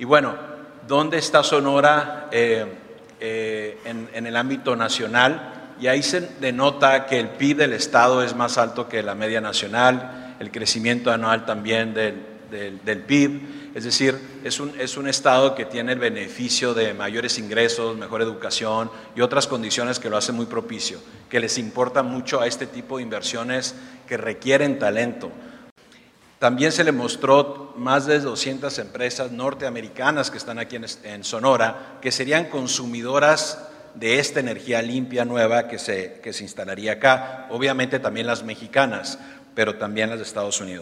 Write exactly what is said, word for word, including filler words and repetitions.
Y bueno, ¿dónde está Sonora eh, eh, en, en el ámbito nacional? Y ahí se denota que el P I B del Estado es más alto que la media nacional, el crecimiento anual también del, del, del P I B, es decir, es un, es un Estado que tiene el beneficio de mayores ingresos, mejor educación y otras condiciones que lo hacen muy propicio, que les importa mucho a este tipo de inversiones que requieren talento. También se le mostró más de doscientas empresas norteamericanas que están aquí en, en Sonora, que serían consumidoras de esta energía limpia nueva que se, que se instalaría acá. Obviamente también las mexicanas, pero también las de Estados Unidos.